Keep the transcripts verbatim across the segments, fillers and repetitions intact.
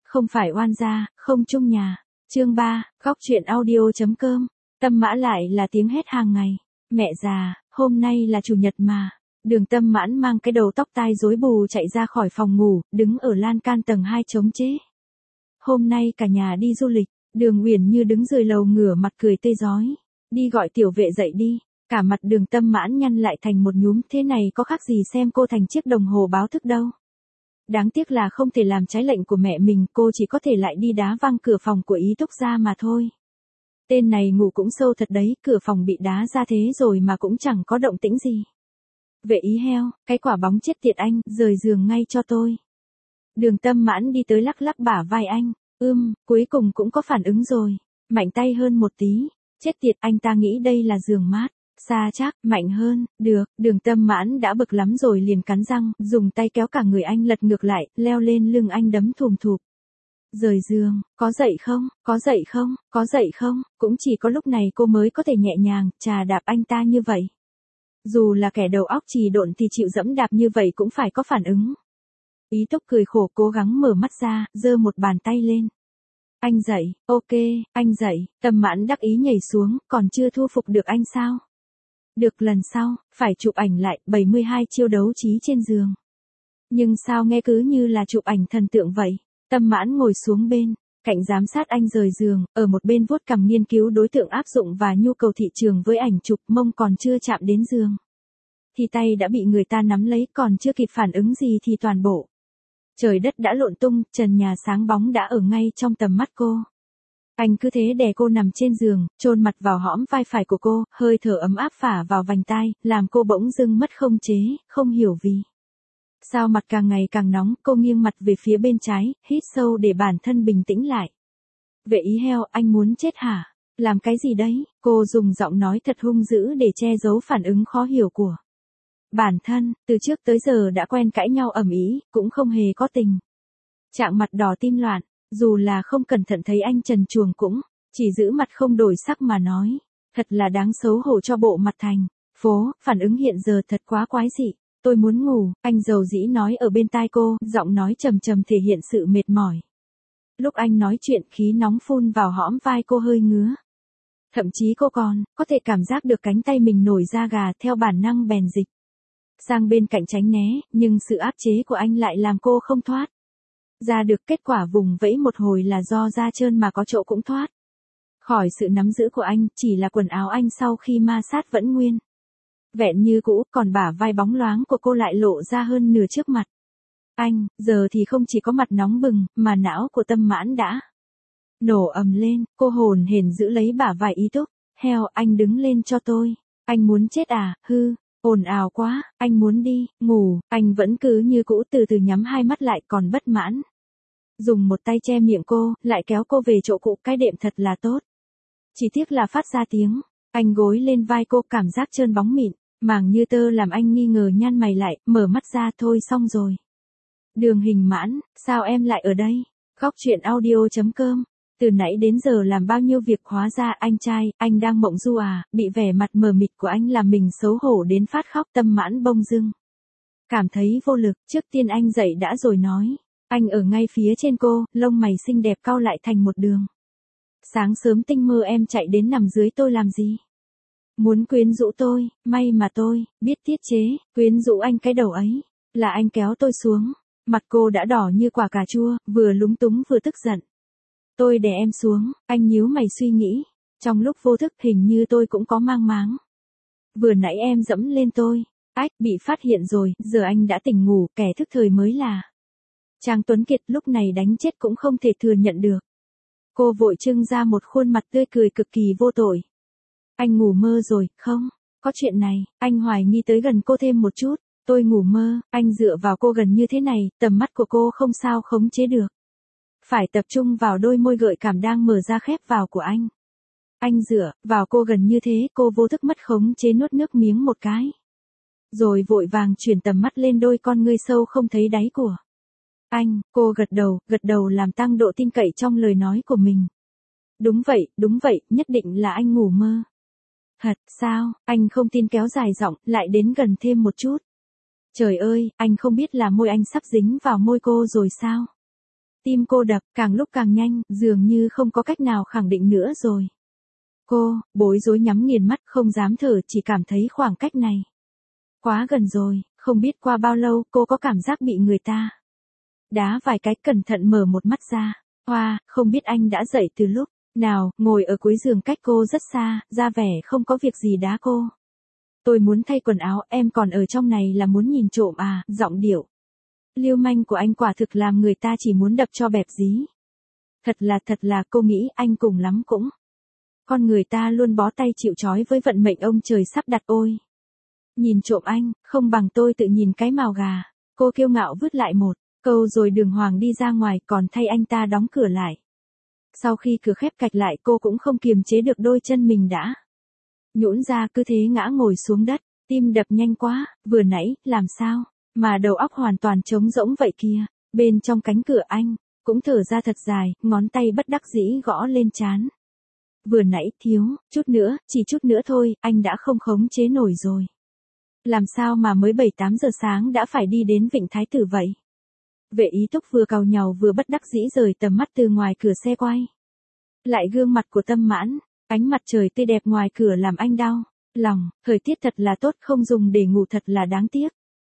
Không phải oan gia, không chung nhà. Chương ba, góc truyện audio.com. Tâm Mã lại là tiếng hét hàng ngày. Mẹ già, hôm nay là chủ nhật mà. Đường Tâm Mãn mang cái đầu tóc tai rối bù chạy ra khỏi phòng ngủ, đứng ở lan can tầng hai chống chế. Hôm nay cả nhà đi du lịch, Đường Uyển Như đứng dưới lầu ngửa mặt cười tươi rói. Đi gọi tiểu vệ dậy đi. Cả mặt Đường Tâm Mãn nhăn lại thành một nhúm, thế này có khác gì xem cô thành chiếc đồng hồ báo thức đâu. Đáng tiếc là không thể làm trái lệnh của mẹ mình, cô chỉ có thể lại đi đá văng cửa phòng của Ý Túc ra mà thôi. Tên này ngủ cũng sâu thật đấy, cửa phòng bị đá ra thế rồi mà cũng chẳng có động tĩnh gì. Vệ Ý heo, cái quả bóng chết tiệt anh, rời giường ngay cho tôi. Đường Tâm Mãn đi tới lắc lắc bả vai anh, ưm, cuối cùng cũng có phản ứng rồi, mạnh tay hơn một tí, chết tiệt anh ta nghĩ đây là giường mát. Xa chắc, mạnh hơn, được, Đường Tâm Mãn đã bực lắm rồi liền cắn răng, dùng tay kéo cả người anh lật ngược lại, leo lên lưng anh đấm thùm thụp. Rời giường, có dậy không, có dậy không, có dậy không, cũng chỉ có lúc này cô mới có thể nhẹ nhàng, chà đạp anh ta như vậy. Dù là kẻ đầu óc trì độn thì chịu dẫm đạp như vậy cũng phải có phản ứng. Ý Túc cười khổ cố gắng mở mắt ra, giơ một bàn tay lên. Anh dậy, ok, anh dậy, Tâm Mãn đắc ý nhảy xuống, còn chưa thu phục được anh sao? Được, lần sau, phải chụp ảnh lại, bảy mươi hai chiêu đấu trí trên giường. Nhưng sao nghe cứ như là chụp ảnh thần tượng vậy? Tâm Mãn ngồi xuống bên, cạnh giám sát anh rời giường, ở một bên vuốt cằm nghiên cứu đối tượng áp dụng và nhu cầu thị trường với ảnh chụp, mông còn chưa chạm đến giường. Thì tay đã bị người ta nắm lấy, còn chưa kịp phản ứng gì thì toàn bộ. Trời đất đã lộn tung, trần nhà sáng bóng đã ở ngay trong tầm mắt cô. Anh cứ thế đè cô nằm trên giường, chôn mặt vào hõm vai phải của cô, hơi thở ấm áp phả vào vành tai, làm cô bỗng dưng mất không chế, không hiểu vì sao mặt càng ngày càng nóng, cô nghiêng mặt về phía bên trái, hít sâu để bản thân bình tĩnh lại. Vệ Ý heo, anh muốn chết hả? Làm cái gì đấy? Cô dùng giọng nói thật hung dữ để che giấu phản ứng khó hiểu của bản thân, từ trước tới giờ đã quen cãi nhau ầm ĩ, cũng không hề có tình trạng mặt đỏ tim loạn. Dù là không cẩn thận thấy anh trần truồng cũng chỉ giữ mặt không đổi sắc mà nói, thật là đáng xấu hổ cho bộ mặt thành phố, phản ứng hiện giờ thật quá quái dị. Tôi muốn ngủ, anh dầu dĩ nói ở bên tai cô, giọng nói trầm trầm thể hiện sự mệt mỏi. Lúc anh nói chuyện khí nóng phun vào hõm vai cô hơi ngứa. Thậm chí cô còn có thể cảm giác được cánh tay mình nổi da gà, theo bản năng bèn dịch sang bên cạnh tránh né, nhưng sự áp chế của anh lại làm cô không thoát ra được. Kết quả vùng vẫy một hồi là do da trơn mà có chỗ cũng thoát khỏi sự nắm giữ của anh, chỉ là quần áo anh sau khi ma sát vẫn nguyên vẹn như cũ, còn bả vai bóng loáng của cô lại lộ ra hơn nửa trước mặt anh. Giờ thì không chỉ có mặt nóng bừng, mà não của Tâm Mãn đã nổ ầm lên. Cô hồn hển giữ lấy bả vai Ý Túc. Heo, anh đứng lên cho tôi. Anh muốn chết à? Hư, ồn ào quá, anh muốn đi ngủ. Anh vẫn cứ như cũ từ từ nhắm hai mắt lại, còn bất mãn dùng một tay che miệng cô, lại kéo cô về chỗ cũ. Cái đệm thật là tốt, chỉ tiếc là phát ra tiếng. Anh gối lên vai cô, cảm giác trơn bóng mịn, màng như tơ làm anh nghi ngờ nhăn mày lại, mở mắt ra. Thôi xong rồi. Đường Hình Mãn, sao em lại ở đây? Góc truyện audio.com. Từ nãy đến giờ làm bao nhiêu việc, hóa ra anh trai, anh đang mộng du à? Bị vẻ mặt mờ mịt của anh làm mình xấu hổ đến phát khóc. Tâm Mãn bông dưng cảm thấy vô lực. Trước tiên anh dậy đã rồi nói. Anh ở ngay phía trên cô, lông mày xinh đẹp cau lại thành một đường. Sáng sớm tinh mơ em chạy đến nằm dưới tôi làm gì? Muốn quyến rũ tôi, may mà tôi biết tiết chế, quyến rũ anh cái đầu ấy, là anh kéo tôi xuống. Mặt cô đã đỏ như quả cà chua, vừa lúng túng vừa tức giận. Tôi đè em xuống, anh nhíu mày suy nghĩ. Trong lúc vô thức hình như tôi cũng có mang máng. Vừa nãy em dẫm lên tôi. Ách, bị phát hiện rồi, giờ anh đã tỉnh ngủ, kẻ thức thời mới là Trang Tuấn Kiệt, lúc này đánh chết cũng không thể thừa nhận được. Cô vội trưng ra một khuôn mặt tươi cười cực kỳ vô tội. Anh ngủ mơ rồi, không? Có chuyện này, anh hoài nghi tới gần cô thêm một chút. Tôi ngủ mơ, anh dựa vào cô gần như thế này, tầm mắt của cô không sao khống chế được. Phải tập trung vào đôi môi gợi cảm đang mở ra khép vào của anh. Anh dựa vào cô gần như thế, cô vô thức mất khống chế nuốt nước miếng một cái. Rồi vội vàng chuyển tầm mắt lên đôi con ngươi sâu không thấy đáy của anh. Cô gật đầu, gật đầu làm tăng độ tin cậy trong lời nói của mình. Đúng vậy, đúng vậy, nhất định là anh ngủ mơ. Thật sao? Anh không tin, kéo dài giọng, lại đến gần thêm một chút. Trời ơi, anh không biết là môi anh sắp dính vào môi cô rồi sao? Tim cô đập, càng lúc càng nhanh, dường như không có cách nào khẳng định nữa rồi. Cô, bối rối nhắm nghiền mắt không dám thở, chỉ cảm thấy khoảng cách này quá gần rồi, không biết qua bao lâu cô có cảm giác bị người ta đá vài cái, cẩn thận mở một mắt ra. Hoa, không biết anh đã dậy từ lúc nào, ngồi ở cuối giường cách cô rất xa, ra vẻ không có việc gì đá cô. Tôi muốn thay quần áo, em còn ở trong này là muốn nhìn trộm à, giọng điệu lưu manh của anh quả thực làm người ta chỉ muốn đập cho bẹp dí. Thật là thật là cô nghĩ anh cùng lắm cũng. Con người ta luôn bó tay chịu trói với vận mệnh ông trời sắp đặt ôi. Nhìn trộm anh, không bằng tôi tự nhìn cái mào gà. Cô kiêu ngạo vứt lại một câu rồi đường hoàng đi ra ngoài, còn thay anh ta đóng cửa lại. Sau khi cửa khép cạch lại cô cũng không kiềm chế được đôi chân mình đã nhũn ra, cứ thế ngã ngồi xuống đất, tim đập nhanh quá, vừa nãy, làm sao, mà đầu óc hoàn toàn trống rỗng vậy kia. Bên trong cánh cửa anh, cũng thở ra thật dài, ngón tay bất đắc dĩ gõ lên trán. Vừa nãy thiếu, chút nữa, chỉ chút nữa thôi, anh đã không khống chế nổi rồi. Làm sao mà mới bảy tám giờ sáng đã phải đi đến Vịnh Thái Tử vậy? Vệ Ý Túc vừa càu nhàu vừa bất đắc dĩ rời tầm mắt từ ngoài cửa xe quay lại gương mặt của Tâm Mãn, ánh mặt trời tươi đẹp ngoài cửa làm anh đau lòng, thời tiết thật là tốt, không dùng để ngủ thật là đáng tiếc.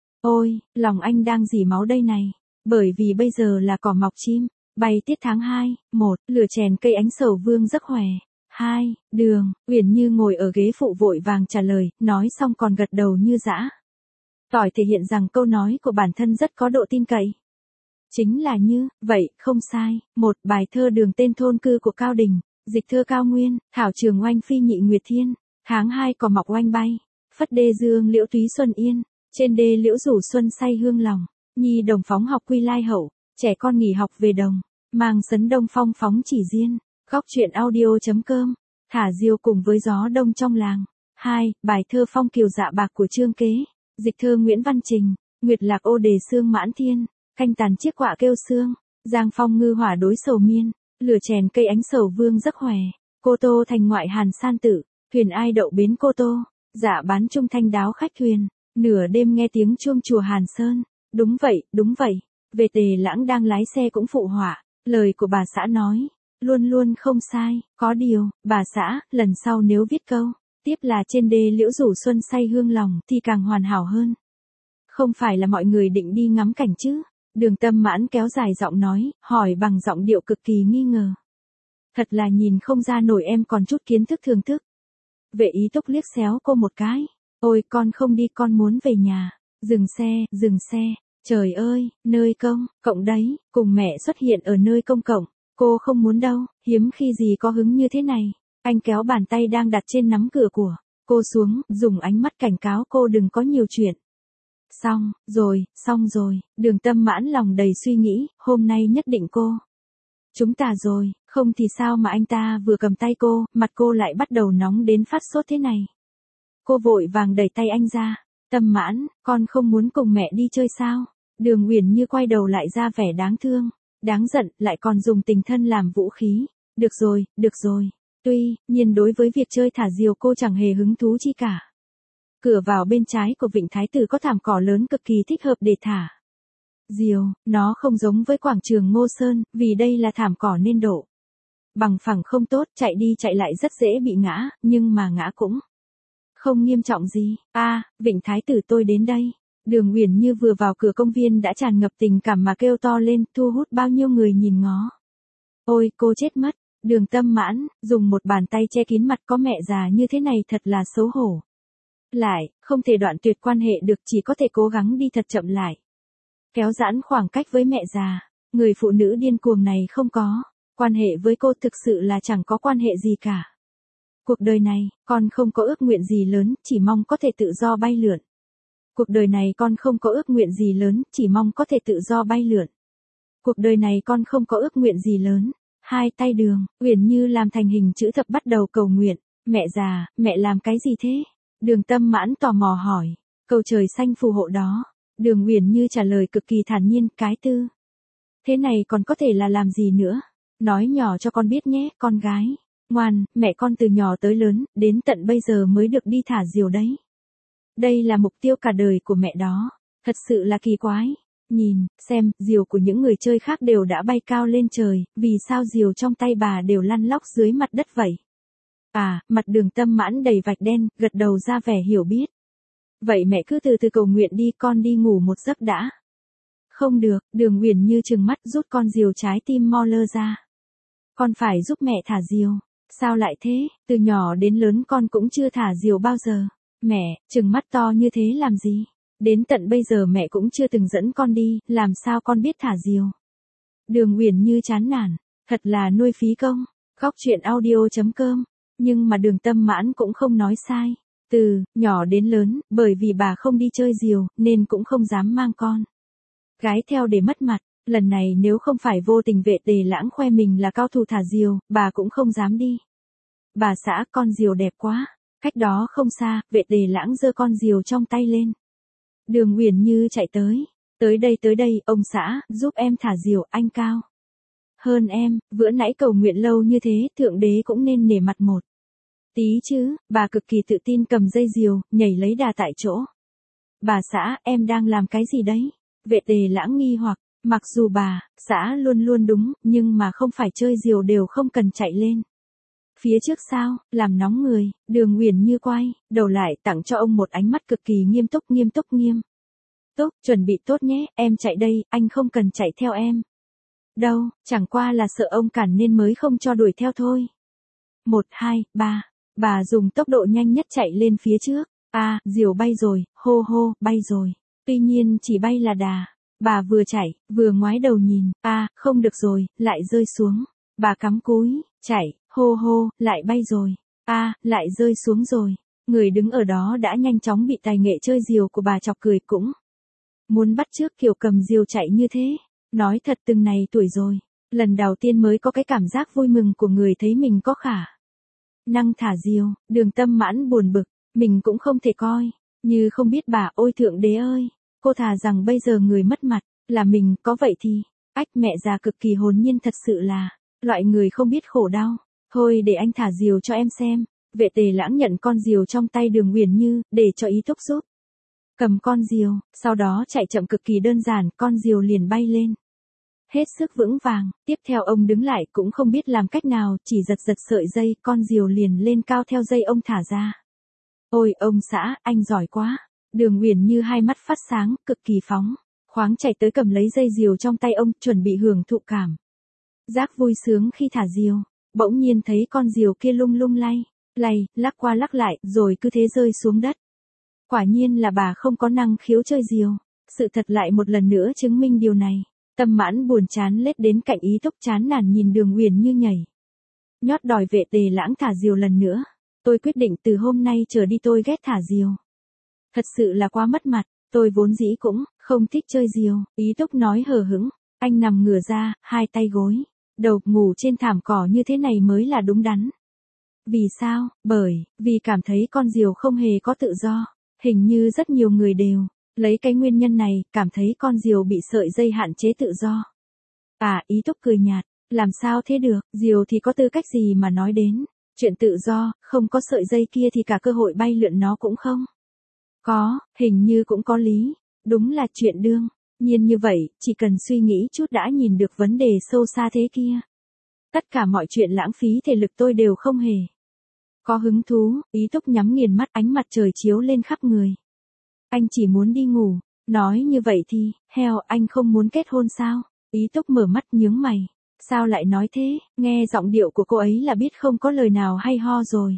Ôi, lòng anh đang dỉ máu đây này, bởi vì bây giờ là cỏ mọc chim bay tiết tháng hai, một, lửa chèn cây ánh sầu vương rất khỏe. Hai, Đường, Uyển Như ngồi ở ghế phụ vội vàng trả lời, nói xong còn gật đầu như dã tỏi, thể hiện rằng câu nói của bản thân rất có độ tin cậy. Chính là như vậy, không sai. Một, bài thơ Đường tên thôn cư của Cao Đình, dịch thơ Cao Nguyên, thảo trường oanh phi nhị nguyệt thiên, tháng hai cỏ mọc oanh bay, phất đê dương liễu túy xuân yên, trên đê liễu rủ xuân say hương lòng, nhi đồng phóng học quy lai hậu, trẻ con nghỉ học về đồng, mang sấn đông phong phóng chỉ riêng. Góc truyện audio.com, thả diều cùng với gió đông trong làng. Hai, bài thơ Phong kiều dạ bạc của Trương Kế, dịch thơ Nguyễn Văn Trình, nguyệt lạc ô đề sương mãn thiên, canh tàn chiếc quạ kêu sương, giang phong ngư hỏa đối sầu miên, lửa chèn cây ánh sầu vương rất khỏe, Cô Tô thành ngoại hàn san tử, thuyền ai đậu bến Cô Tô, dạ bán trung thanh đáo khách thuyền, nửa đêm nghe tiếng chuông chùa Hàn Sơn. Đúng vậy, đúng vậy, về Tề Lãng đang lái xe cũng phụ họa, lời của bà xã nói luôn luôn không sai, có điều, bà xã, lần sau nếu viết câu tiếp là trên đê liễu rủ xuân say hương lòng thì càng hoàn hảo hơn. Không phải là mọi người định đi ngắm cảnh chứ? Đường Tâm Mãn kéo dài giọng nói, hỏi bằng giọng điệu cực kỳ nghi ngờ. Thật là nhìn không ra nổi em còn chút kiến thức thường thức. Vệ Ý Túc liếc xéo cô một cái. Ôi con không đi, con muốn về nhà. Dừng xe, dừng xe. Trời ơi, nơi công cộng đấy, cùng mẹ xuất hiện ở nơi công cộng. Cô không muốn đâu, hiếm khi gì có hứng như thế này. Anh kéo bàn tay đang đặt trên nắm cửa của cô xuống, dùng ánh mắt cảnh cáo cô đừng có nhiều chuyện. Xong, rồi, xong rồi, Đường Tâm Mãn lòng đầy suy nghĩ, hôm nay nhất định cô chúng ta rồi, không thì sao mà anh ta vừa cầm tay cô, mặt cô lại bắt đầu nóng đến phát sốt thế này. Cô vội vàng đẩy tay anh ra. Tâm Mãn, con không muốn cùng mẹ đi chơi sao? Đường Uyển Như quay đầu lại ra vẻ đáng thương, đáng giận, lại còn dùng tình thân làm vũ khí. Được rồi, được rồi. Tuy nhiên đối với việc chơi thả diều cô chẳng hề hứng thú chi cả. Cửa vào bên trái của Vịnh Thái Tử có thảm cỏ lớn cực kỳ thích hợp để thả diều, nó không giống với quảng trường Ngô Sơn, vì đây là thảm cỏ nên độ bằng phẳng không tốt, chạy đi chạy lại rất dễ bị ngã, nhưng mà ngã cũng không nghiêm trọng gì. A, à, Vịnh Thái Tử tôi đến đây. Đường Uyển Như vừa vào cửa công viên đã tràn ngập tình cảm mà kêu to lên, thu hút bao nhiêu người nhìn ngó. Ôi, cô chết mất. Đường Tâm Mãn, dùng một bàn tay che kín mặt, có mẹ già như thế này thật là xấu hổ. Lại, không thể đoạn tuyệt quan hệ được, chỉ có thể cố gắng đi thật chậm lại. Kéo giãn khoảng cách với mẹ già. Người phụ nữ điên cuồng này không có quan hệ với cô, thực sự là chẳng có quan hệ gì cả. Cuộc đời này, con không có ước nguyện gì lớn, chỉ mong có thể tự do bay lượn. Cuộc đời này con không có ước nguyện gì lớn, chỉ mong có thể tự do bay lượn. Cuộc đời này con không có ước nguyện gì lớn. Hai tay Đường Uyển Như làm thành hình chữ thập bắt đầu cầu nguyện. Mẹ già, mẹ làm cái gì thế? Đường Tâm Mãn tò mò hỏi. Cầu trời xanh phù hộ đó. Đường Uyển Như trả lời cực kỳ thản nhiên, cái tư thế này còn có thể là làm gì nữa? Nói nhỏ cho con biết nhé, con gái. Ngoan, mẹ con từ nhỏ tới lớn, đến tận bây giờ mới được đi thả diều đấy. Đây là mục tiêu cả đời của mẹ đó. Thật sự là kỳ quái. Nhìn, xem, diều của những người chơi khác đều đã bay cao lên trời, vì sao diều trong tay bà đều lăn lóc dưới mặt đất vậy? À, mặt Đường Tâm Mãn đầy vạch đen, gật đầu ra vẻ hiểu biết. Vậy mẹ cứ từ từ cầu nguyện đi, con đi ngủ một giấc đã. Không được, Đường Uyển Như trừng mắt rút con diều trái tim mo lơ ra. Con phải giúp mẹ thả diều. Sao lại thế, từ nhỏ đến lớn con cũng chưa thả diều bao giờ. Mẹ, trừng mắt to như thế làm gì? Đến tận bây giờ mẹ cũng chưa từng dẫn con đi, làm sao con biết thả diều? Đường Uyển Như chán nản, thật là nuôi phí công. Khóc chuyện audio chấm com. Nhưng mà Đường Tâm Mãn cũng không nói sai. Từ nhỏ đến lớn, bởi vì bà không đi chơi diều, nên cũng không dám mang con gái theo để mất mặt. Lần này nếu không phải vô tình Vệ Tề Lãng khoe mình là cao thủ thả diều, bà cũng không dám đi. Bà xã, con diều đẹp quá. Cách đó không xa, Vệ Tề Lãng giơ con diều trong tay lên. Đường Uyển Như chạy tới. Tới đây tới đây, ông xã, giúp em thả diều, anh cao hơn em, bữa nãy cầu nguyện lâu như thế, thượng đế cũng nên nể mặt một tí chứ. Bà cực kỳ tự tin cầm dây diều, nhảy lấy đà tại chỗ. Bà xã, em đang làm cái gì đấy? Vệ Tề Lãng nghi hoặc, mặc dù bà, xã luôn luôn đúng, nhưng mà không phải chơi diều đều không cần chạy lên phía trước sao, làm nóng người. Đường Uyển Như quay đầu lại, tặng cho ông một ánh mắt cực kỳ nghiêm túc nghiêm túc nghiêm túc, chuẩn bị tốt nhé, em chạy đây, anh không cần chạy theo em đâu, chẳng qua là sợ ông cản nên mới không cho đuổi theo thôi. Một, hai, ba, bà dùng tốc độ nhanh nhất chạy lên phía trước. A, à, diều bay rồi, hô hô, bay rồi. Tuy nhiên chỉ bay là đà. Bà vừa chạy, vừa ngoái đầu nhìn. A, à, không được rồi, lại rơi xuống. Bà cắm cúi, chạy, hô hô, lại bay rồi. A, à, lại rơi xuống rồi. Người đứng ở đó đã nhanh chóng bị tài nghệ chơi diều của bà chọc cười, cũng muốn bắt chước kiểu cầm diều chạy như thế. Nói thật, từng này tuổi rồi, lần đầu tiên mới có cái cảm giác vui mừng của người thấy mình có khả năng thả diều. Đường Tâm Mãn buồn bực, mình cũng không thể coi như không biết bà. Ôi thượng đế ơi, cô thà rằng bây giờ người mất mặt là mình, có vậy thì ách, mẹ già cực kỳ hồn nhiên, thật sự là loại người không biết khổ đau. Thôi để anh thả diều cho em xem. Vệ Tề Lãng nhận con diều trong tay Đường Uyển Như, để cho ý thúc giúp cầm con diều, sau đó chạy chậm cực kỳ đơn giản, con diều liền bay lên hết sức vững vàng. Tiếp theo ông đứng lại, cũng không biết làm cách nào, chỉ giật giật sợi dây, con diều liền lên cao theo dây ông thả ra. Ôi ông xã, anh giỏi quá. Đường Uyển Như hai mắt phát sáng, cực kỳ phóng khoáng chạy tới cầm lấy dây diều trong tay ông, chuẩn bị hưởng thụ cảm giác vui sướng khi thả diều. Bỗng nhiên thấy con diều kia lung lung lay lay, lắc qua lắc lại, rồi cứ thế rơi xuống đất. Quả nhiên là bà không có năng khiếu chơi diều. Sự thật lại một lần nữa chứng minh điều này. Tâm Mãn buồn chán lết đến cạnh ý thúc, chán nản nhìn Đường Uyển Như nhảy nhót đòi Vệ Tề Lãng thả diều lần nữa. Tôi quyết định từ hôm nay trở đi tôi ghét thả diều. Thật sự là quá mất mặt, tôi vốn dĩ cũng không thích chơi diều. Ý thúc nói hờ hững, anh nằm ngửa ra, hai tay gối đầu, ngủ trên thảm cỏ như thế này mới là đúng đắn. Vì sao? Bởi vì cảm thấy con diều không hề có tự do. Hình như rất nhiều người đều lấy cái nguyên nhân này, cảm thấy con diều bị sợi dây hạn chế tự do. À, ý thúc cười nhạt, làm sao thế được, diều thì có tư cách gì mà nói đến chuyện tự do, không có sợi dây kia thì cả cơ hội bay lượn nó cũng không có, hình như cũng có lý. Đúng là chuyện đương nhiên như vậy, chỉ cần suy nghĩ chút đã nhìn được vấn đề sâu xa thế kia. Tất cả mọi chuyện lãng phí thể lực tôi đều không hề có hứng thú. Ý thúc nhắm nghiền mắt, ánh mặt trời chiếu lên khắp người. Anh chỉ muốn đi ngủ. Nói như vậy thì, heo, anh không muốn kết hôn sao? Ý thúc mở mắt nhướng mày. Sao lại nói thế? Nghe giọng điệu của cô ấy là biết không có lời nào hay ho rồi.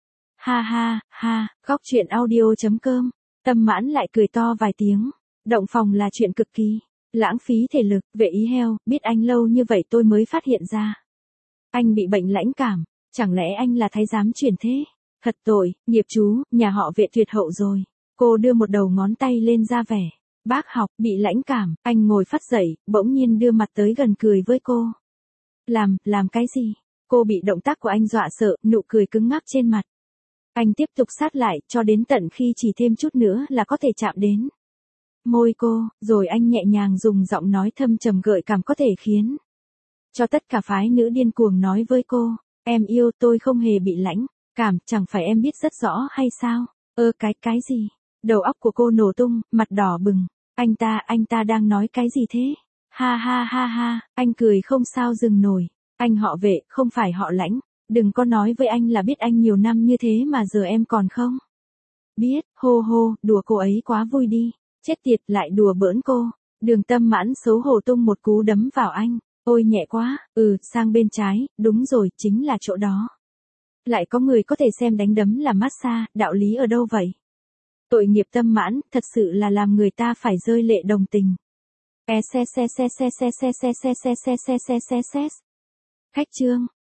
Ha ha, ha, khóc chuyện audio chấm com. Tâm Mãn lại cười to vài tiếng. Động phòng là chuyện cực kỳ lãng phí thể lực. Vệ ý heo, biết anh lâu như vậy tôi mới phát hiện ra anh bị bệnh lãnh cảm. Chẳng lẽ anh là thái giám chuyển thế? Thật tội, nghiệp chú, nhà họ Vệ tuyệt hậu rồi. Cô đưa một đầu ngón tay lên ra vẻ bác học. Bị lãnh cảm. Anh ngồi phắt dậy, bỗng nhiên đưa mặt tới gần cười với cô. Làm, làm cái gì? Cô bị động tác của anh dọa sợ, nụ cười cứng ngắc trên mặt. Anh tiếp tục sát lại, cho đến tận khi chỉ thêm chút nữa là có thể chạm đến môi cô, rồi anh nhẹ nhàng dùng giọng nói thâm trầm gợi cảm có thể khiến cho tất cả phái nữ điên cuồng nói với cô. Em yêu, tôi không hề bị lãnh cảm, chẳng phải em biết rất rõ hay sao? Ơ cái, cái gì? Đầu óc của cô nổ tung, mặt đỏ bừng. Anh ta, anh ta đang nói cái gì thế? Ha ha ha ha, anh cười không sao dừng nổi. Anh họ Vệ, không phải họ Lãnh. Đừng có nói với anh là biết anh nhiều năm như thế mà giờ em còn không biết. Hô hô, đùa cô ấy quá vui đi. Chết tiệt, lại đùa bỡn cô. Đường Tâm Mãn xấu hổ tung một cú đấm vào anh. Ôi nhẹ quá, ừ, sang bên trái, đúng rồi, chính là chỗ đó. Lại có người có thể xem đánh đấm là massage, đạo lý ở đâu vậy? Tội nghiệp Tâm Mãn, thật sự là làm người ta phải rơi lệ đồng tình. E xe xe xe xe xe xe xe xe xe xe xe xe xe. Khách trương.